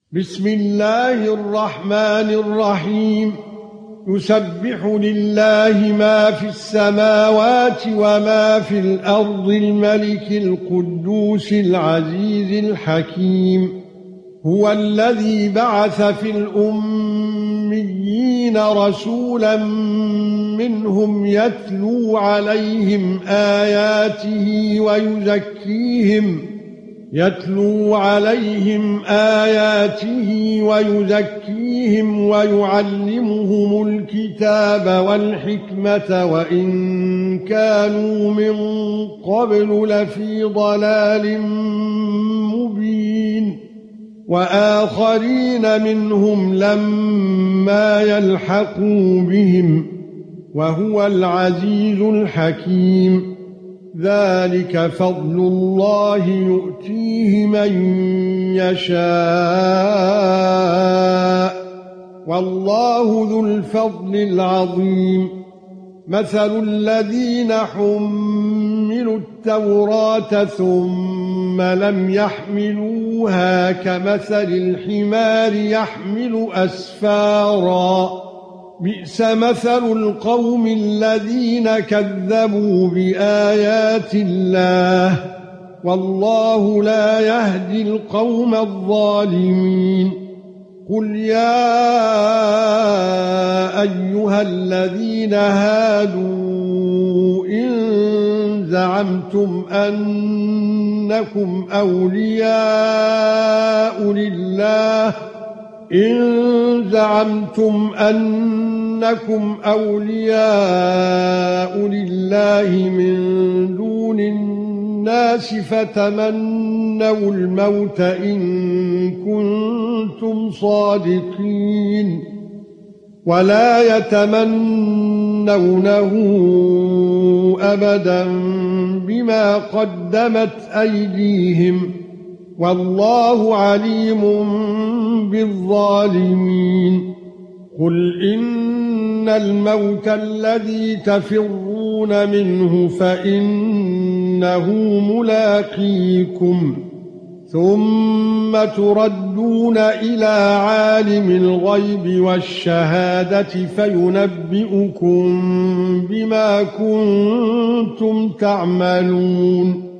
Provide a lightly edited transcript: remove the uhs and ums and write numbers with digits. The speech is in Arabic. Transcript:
بسم الله الرحمن الرحيم. يسبح لله ما في السماوات وما في الأرض الملك القدوس العزيز الحكيم. هو الذي بعث في الأميين رسولا منهم يتلو عليهم آياته ويزكيهم ويعلمهم الكتاب والحكمة وإن كانوا من قبل لفي ضلال مبين. وآخرين منهم لما يلحقوا بهم وهو العزيز الحكيم. ذلك فضل الله يؤتيه من يشاء والله ذو الفضل العظيم. مثل الذين حملوا التوراة ثم لم يحملوها كمثل الحمار يحمل أسفارا. بئس مثل القوم الذين كذبوا بآيات الله والله لا يهدي القوم الظالمين. قل يا أيها الذين هادوا إن زعمتم أنكم أولياء لله من دون الناس فتمنوا الموت إن كنتم صادقين ولا يتمنونه أبدا بما قدمت أيديهم والله عليم بالظالمين. قل إن الموت الذي تفرون منه فإنه ملاقيكم ثم تردون إلى عالم الغيب والشهادة فينبئكم بما كنتم تعملون.